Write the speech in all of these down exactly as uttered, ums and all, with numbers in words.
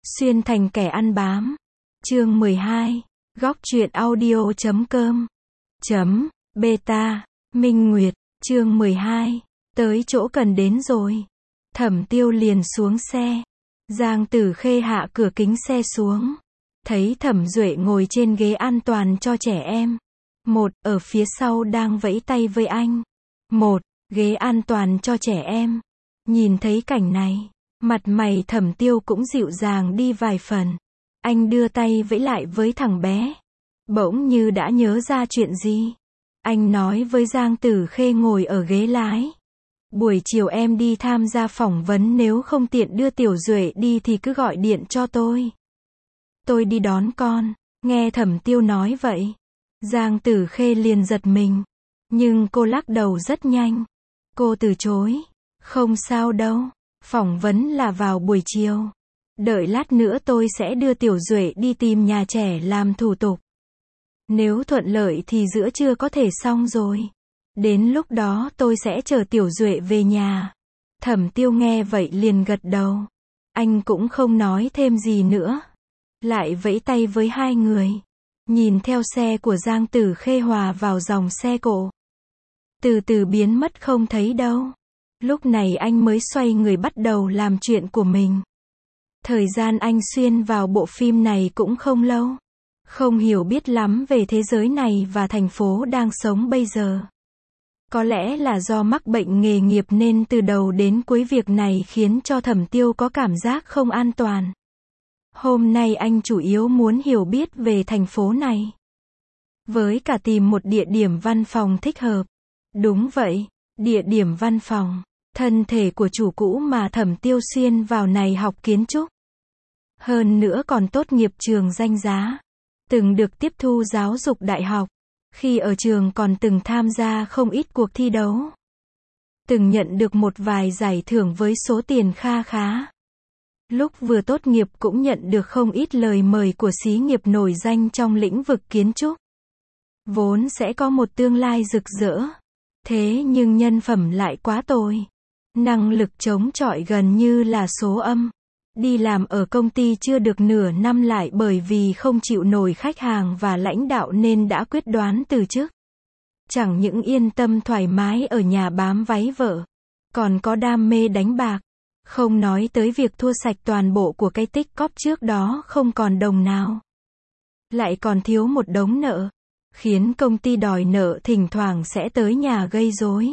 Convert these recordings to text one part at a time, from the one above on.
Xuyên thành kẻ ăn bám. Chương mười hai. Góc truyện audio chấm com. Chấm, beta. Minh Nguyệt. Chương mười hai. Tới chỗ cần đến rồi. Thẩm Tiêu liền xuống xe. Giang Tử Khê hạ cửa kính xe xuống. Thấy Thẩm Duệ ngồi trên ghế an toàn cho trẻ em. Một, ở phía sau đang vẫy tay với anh. Một, ghế an toàn cho trẻ em. Nhìn thấy cảnh này, mặt mày Thẩm Tiêu cũng dịu dàng đi vài phần. Anh đưa tay vẫy lại với thằng bé. Bỗng như đã nhớ ra chuyện gì. Anh nói với Giang Tử Khê ngồi ở ghế lái. Buổi chiều em đi tham gia phỏng vấn, nếu không tiện đưa Tiểu Duệ đi thì cứ gọi điện cho tôi. Tôi đi đón con. Nghe Thẩm Tiêu nói vậy, Giang Tử Khê liền giật mình. Nhưng cô lắc đầu rất nhanh. Cô từ chối. Không sao đâu. Phỏng vấn là vào buổi chiều. Đợi lát nữa tôi sẽ đưa Tiểu Duệ đi tìm nhà trẻ làm thủ tục. Nếu thuận lợi thì giữa trưa có thể xong rồi. Đến lúc đó tôi sẽ chở Tiểu Duệ về nhà. Thẩm Tiêu nghe vậy liền gật đầu. Anh cũng không nói thêm gì nữa. Lại vẫy tay với hai người. Nhìn theo xe của Giang Tử Khê hòa vào dòng xe cộ. Từ từ biến mất không thấy đâu. Lúc này anh mới xoay người bắt đầu làm chuyện của mình. Thời gian anh xuyên vào bộ phim này cũng không lâu. Không hiểu biết lắm về thế giới này và thành phố đang sống bây giờ. Có lẽ là do mắc bệnh nghề nghiệp nên từ đầu đến cuối việc này khiến cho Thẩm Tiêu có cảm giác không an toàn. Hôm nay anh chủ yếu muốn hiểu biết về thành phố này. Với cả tìm một địa điểm văn phòng thích hợp. Đúng vậy, địa điểm văn phòng. Thân thể của chủ cũ mà Thẩm Tiêu xuyên vào này học kiến trúc. Hơn nữa còn tốt nghiệp trường danh giá. Từng được tiếp thu giáo dục đại học. Khi ở trường còn từng tham gia không ít cuộc thi đấu. Từng nhận được một vài giải thưởng với số tiền kha khá. Lúc vừa tốt nghiệp cũng nhận được không ít lời mời của xí nghiệp nổi danh trong lĩnh vực kiến trúc. Vốn sẽ có một tương lai rực rỡ. Thế nhưng nhân phẩm lại quá tồi. Năng lực chống chọi gần như là số âm. Đi làm ở công ty chưa được nửa năm lại bởi vì không chịu nổi khách hàng và lãnh đạo nên đã quyết đoán từ chức. Chẳng những yên tâm thoải mái ở nhà bám váy vợ, còn có đam mê đánh bạc. Không nói tới việc thua sạch toàn bộ của cái tích cóp trước đó không còn đồng nào. Lại còn thiếu một đống nợ. Khiến công ty đòi nợ thỉnh thoảng sẽ tới nhà gây rối.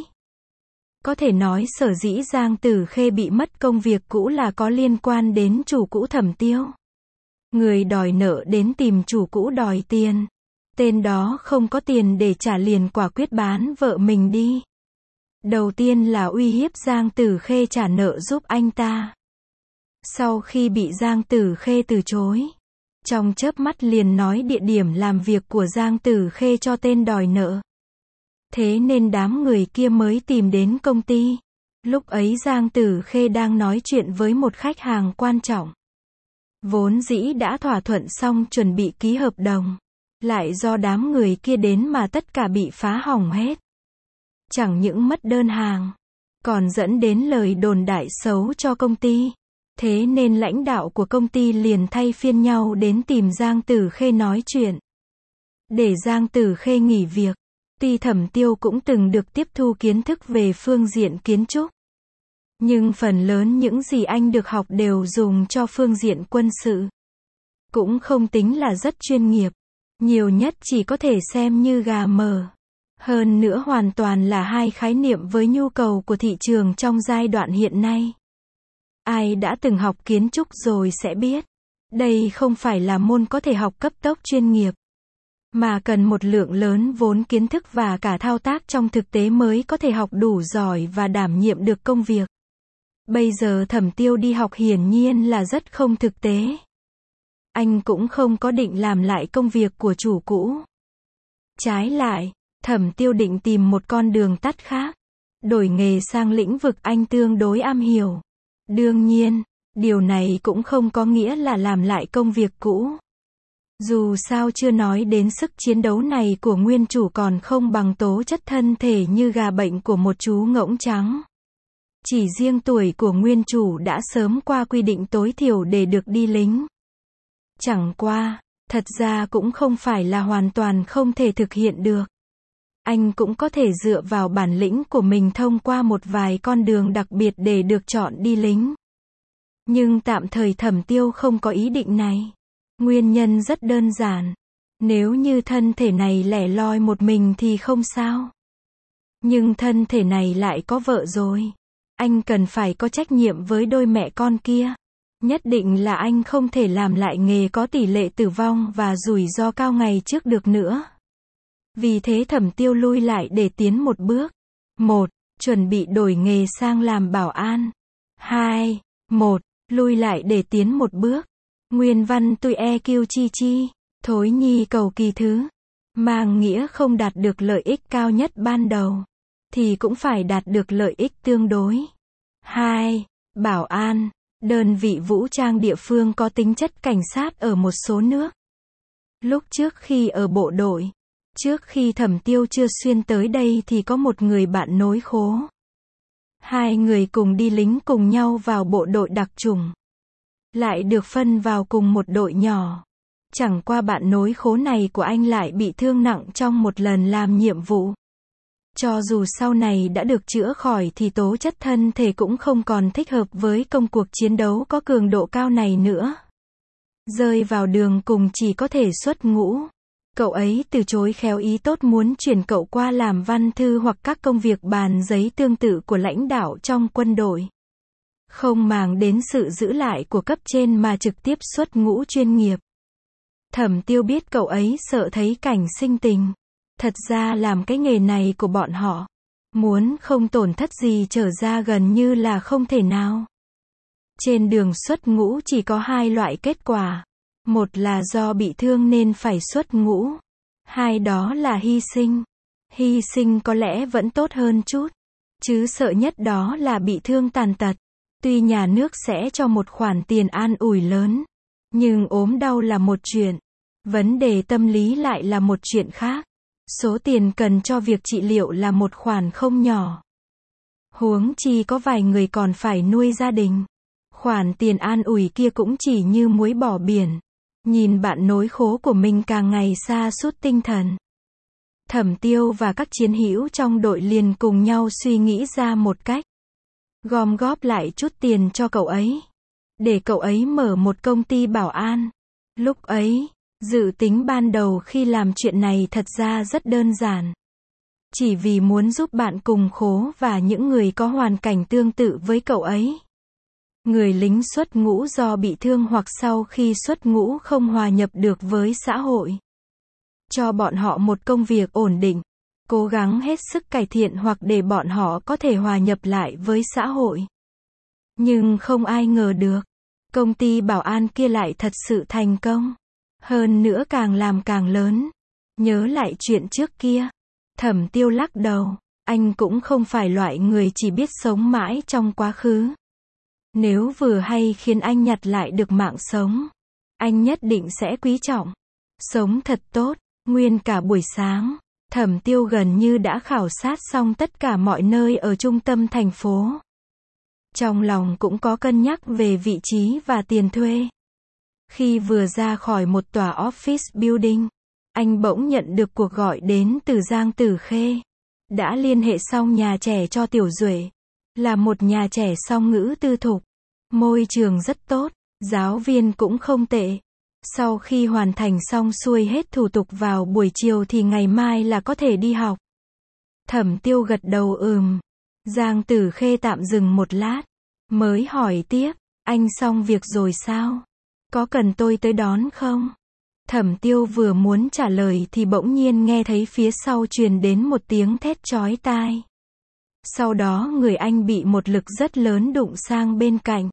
Có thể nói sở dĩ Giang Tử Khê bị mất công việc cũ là có liên quan đến chủ cũ Thẩm Tiêu. Người đòi nợ đến tìm chủ cũ đòi tiền. Tên đó không có tiền để trả liền quả quyết bán vợ mình đi. Đầu tiên là uy hiếp Giang Tử Khê trả nợ giúp anh ta. Sau khi bị Giang Tử Khê từ chối, trong chớp mắt liền nói địa điểm làm việc của Giang Tử Khê cho tên đòi nợ. Thế nên đám người kia mới tìm đến công ty. Lúc ấy Giang Tử Khê đang nói chuyện với một khách hàng quan trọng. Vốn dĩ đã thỏa thuận xong chuẩn bị ký hợp đồng. Lại do đám người kia đến mà tất cả bị phá hỏng hết. Chẳng những mất đơn hàng, còn dẫn đến lời đồn đại xấu cho công ty. Thế nên lãnh đạo của công ty liền thay phiên nhau đến tìm Giang Tử Khê nói chuyện. Để Giang Tử Khê nghỉ việc. Tuy Thẩm Tiêu cũng từng được tiếp thu kiến thức về phương diện kiến trúc. Nhưng phần lớn những gì anh được học đều dùng cho phương diện quân sự. Cũng không tính là rất chuyên nghiệp. Nhiều nhất chỉ có thể xem như gà mờ. Hơn nữa hoàn toàn là hai khái niệm với nhu cầu của thị trường trong giai đoạn hiện nay. Ai đã từng học kiến trúc rồi sẽ biết. Đây không phải là môn có thể học cấp tốc chuyên nghiệp. Mà cần một lượng lớn vốn kiến thức và cả thao tác trong thực tế mới có thể học đủ giỏi và đảm nhiệm được công việc. Bây giờ Thẩm Tiêu đi học hiển nhiên là rất không thực tế. Anh cũng không có định làm lại công việc của chủ cũ. Trái lại, Thẩm Tiêu định tìm một con đường tắt khác. Đổi nghề sang lĩnh vực anh tương đối am hiểu. Đương nhiên, điều này cũng không có nghĩa là làm lại công việc cũ. Dù sao chưa nói đến sức chiến đấu này của nguyên chủ còn không bằng tố chất thân thể như gà bệnh của một chú ngỗng trắng. Chỉ riêng tuổi của nguyên chủ đã sớm qua quy định tối thiểu để được đi lính. Chẳng qua, thật ra cũng không phải là hoàn toàn không thể thực hiện được. Anh cũng có thể dựa vào bản lĩnh của mình thông qua một vài con đường đặc biệt để được chọn đi lính. Nhưng tạm thời Thẩm Tiêu không có ý định này. Nguyên nhân rất đơn giản. Nếu như thân thể này lẻ loi một mình thì không sao. Nhưng thân thể này lại có vợ rồi. Anh cần phải có trách nhiệm với đôi mẹ con kia. Nhất định là anh không thể làm lại nghề có tỷ lệ tử vong và rủi ro cao ngày trước được nữa. Vì thế Thẩm Tiêu lui lại để tiến một bước. một. Chuẩn bị đổi nghề sang làm bảo an. hai. một. Lui lại để tiến một bước. Nguyên văn tôi e kiu chi chi. Thối nhi cầu kỳ thứ. Mang nghĩa không đạt được lợi ích cao nhất ban đầu. Thì cũng phải đạt được lợi ích tương đối. hai. Bảo an. Đơn vị vũ trang địa phương có tính chất cảnh sát ở một số nước. Lúc trước khi ở bộ đội, trước khi Thẩm Tiêu chưa xuyên tới đây thì có một người bạn nối khố. Hai người cùng đi lính cùng nhau vào bộ đội đặc chủng. Lại được phân vào cùng một đội nhỏ. Chẳng qua bạn nối khố này của anh lại bị thương nặng trong một lần làm nhiệm vụ. Cho dù sau này đã được chữa khỏi thì tố chất thân thể cũng không còn thích hợp với công cuộc chiến đấu có cường độ cao này nữa. Rơi vào đường cùng chỉ có thể xuất ngũ. Cậu ấy từ chối khéo ý tốt muốn chuyển cậu qua làm văn thư hoặc các công việc bàn giấy tương tự của lãnh đạo trong quân đội. Không màng đến sự giữ lại của cấp trên mà trực tiếp xuất ngũ chuyên nghiệp. Thẩm Tiêu biết cậu ấy sợ thấy cảnh sinh tình. Thật ra làm cái nghề này của bọn họ, muốn không tổn thất gì trở ra gần như là không thể nào. Trên đường xuất ngũ chỉ có hai loại kết quả. Một là do bị thương nên phải xuất ngũ. Hai đó là hy sinh. Hy sinh có lẽ vẫn tốt hơn chút. Chứ sợ nhất đó là bị thương tàn tật. Tuy nhà nước sẽ cho một khoản tiền an ủi lớn. Nhưng ốm đau là một chuyện. Vấn đề tâm lý lại là một chuyện khác. Số tiền cần cho việc trị liệu là một khoản không nhỏ. Huống chi có vài người còn phải nuôi gia đình. Khoản tiền an ủi kia cũng chỉ như muối bỏ biển. Nhìn bạn nối khố của mình càng ngày sa sút tinh thần. Thẩm Tiêu và các chiến hữu trong đội liền cùng nhau suy nghĩ ra một cách. Gom góp lại chút tiền cho cậu ấy. Để cậu ấy mở một công ty bảo an. Lúc ấy, dự tính ban đầu khi làm chuyện này thật ra rất đơn giản. Chỉ vì muốn giúp bạn cùng khố và những người có hoàn cảnh tương tự với cậu ấy. Người lính xuất ngũ do bị thương hoặc sau khi xuất ngũ không hòa nhập được với xã hội. Cho bọn họ một công việc ổn định. Cố gắng hết sức cải thiện hoặc để bọn họ có thể hòa nhập lại với xã hội. Nhưng không ai ngờ được. Công ty bảo an kia lại thật sự thành công. Hơn nữa càng làm càng lớn. Nhớ lại chuyện trước kia. Thẩm Tiêu lắc đầu. Anh cũng không phải loại người chỉ biết sống mãi trong quá khứ. Nếu vừa hay khiến anh nhặt lại được mạng sống, anh nhất định sẽ quý trọng. Sống thật tốt. Nguyên cả buổi sáng, Thẩm Tiêu gần như đã khảo sát xong tất cả mọi nơi ở trung tâm thành phố. Trong lòng cũng có cân nhắc về vị trí và tiền thuê. Khi vừa ra khỏi một tòa office building, anh bỗng nhận được cuộc gọi đến từ Giang Tử Khê. Đã liên hệ xong nhà trẻ cho Tiểu Duệ. Là một nhà trẻ song ngữ tư thục. Môi trường rất tốt, giáo viên cũng không tệ. Sau khi hoàn thành xong xuôi hết thủ tục vào buổi chiều thì ngày mai là có thể đi học. Thẩm Tiêu gật đầu ừm. Giang Tử Khê tạm dừng một lát. Mới hỏi tiếp, anh xong việc rồi sao? Có cần tôi tới đón không? Thẩm Tiêu vừa muốn trả lời thì bỗng nhiên nghe thấy phía sau truyền đến một tiếng thét chói tai. Sau đó người anh bị một lực rất lớn đụng sang bên cạnh.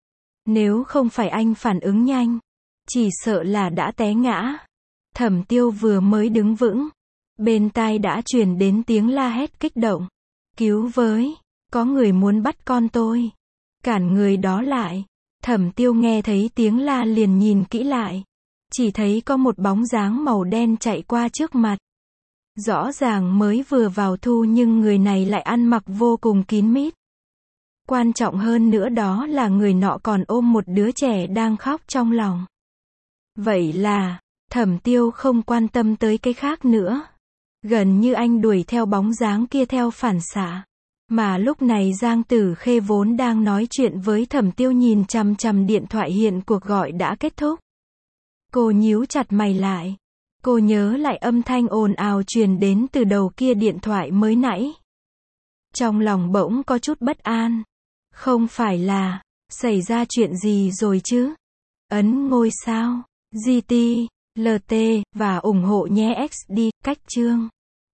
Nếu không phải anh phản ứng nhanh, chỉ sợ là đã té ngã. Thẩm Tiêu vừa mới đứng vững, bên tai đã truyền đến tiếng la hét kích động. Cứu với, có người muốn bắt con tôi. Cản người đó lại. Thẩm Tiêu nghe thấy tiếng la liền nhìn kỹ lại. Chỉ thấy có một bóng dáng màu đen chạy qua trước mặt. Rõ ràng mới vừa vào thu nhưng người này lại ăn mặc vô cùng kín mít. Quan trọng hơn nữa đó là người nọ còn ôm một đứa trẻ đang khóc trong lòng. Vậy là, Thẩm Tiêu không quan tâm tới cái khác nữa. Gần như anh đuổi theo bóng dáng kia theo phản xạ. Mà lúc này Giang Tử Khê vốn đang nói chuyện với Thẩm Tiêu nhìn chằm chằm điện thoại hiện cuộc gọi đã kết thúc. Cô nhíu chặt mày lại. Cô nhớ lại âm thanh ồn ào truyền đến từ đầu kia điện thoại mới nãy. Trong lòng bỗng có chút bất an. Không phải là, xảy ra chuyện gì rồi chứ? Ấn ngôi sao, giê tê, lờ tê, và ủng hộ nhé ích đê, cách chương.